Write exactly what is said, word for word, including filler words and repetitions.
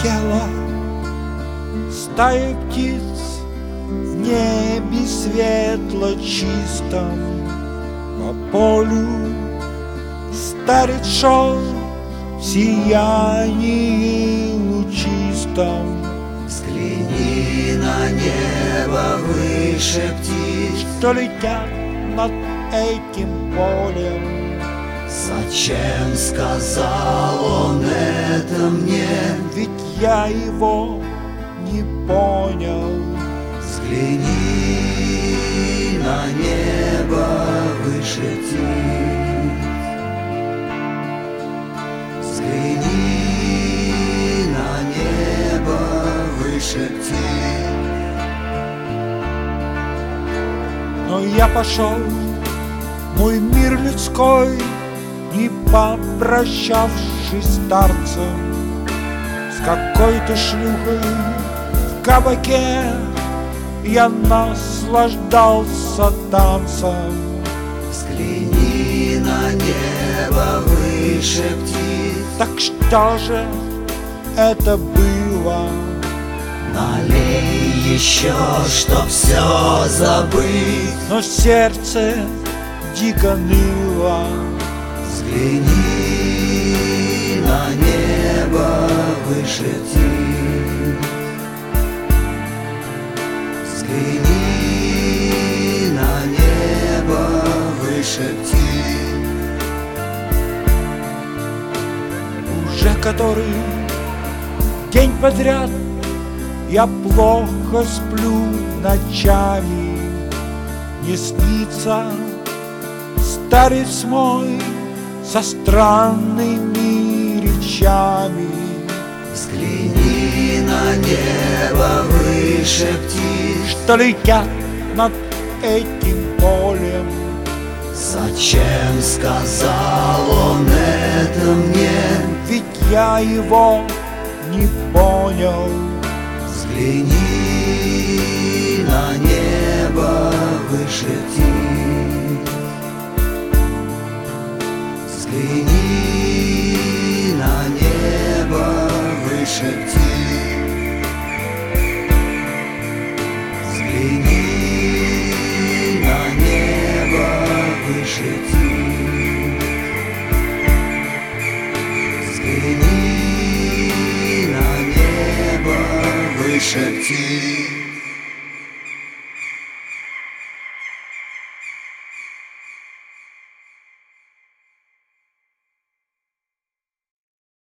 Летела стая птиц в небе светло чистом, по полю старец шел в сиянии лучистом. Взгляни на небо выше птиц, что летят над этим полем. Зачем сказал он это мне? Ведь я его не понял. Взгляни на небо выше птиц, взгляни на небо выше птиц. Но я пошел, мой мир людской, не попрощавшись старцем, с какой-то шлюхой в кабаке я наслаждался танцем. Взгляни на небо выше птиц. Так что же это было? Налей еще, чтоб все забыть. Но сердце дико ныло. Взгляни на небо выше птиц, взгляни на небо выше птиц. Уже который день подряд я плохо сплю ночами. Не снится старец мой со странными речами. Взгляни на небо выше птиц, что летят над этим полем. Зачем сказал он это мне? Ведь я его не понял. Взгляни на небо выше птиц, взгляни на небо выше птиц, взгляни на небо выше птиц, взгляни на небо выше птиц.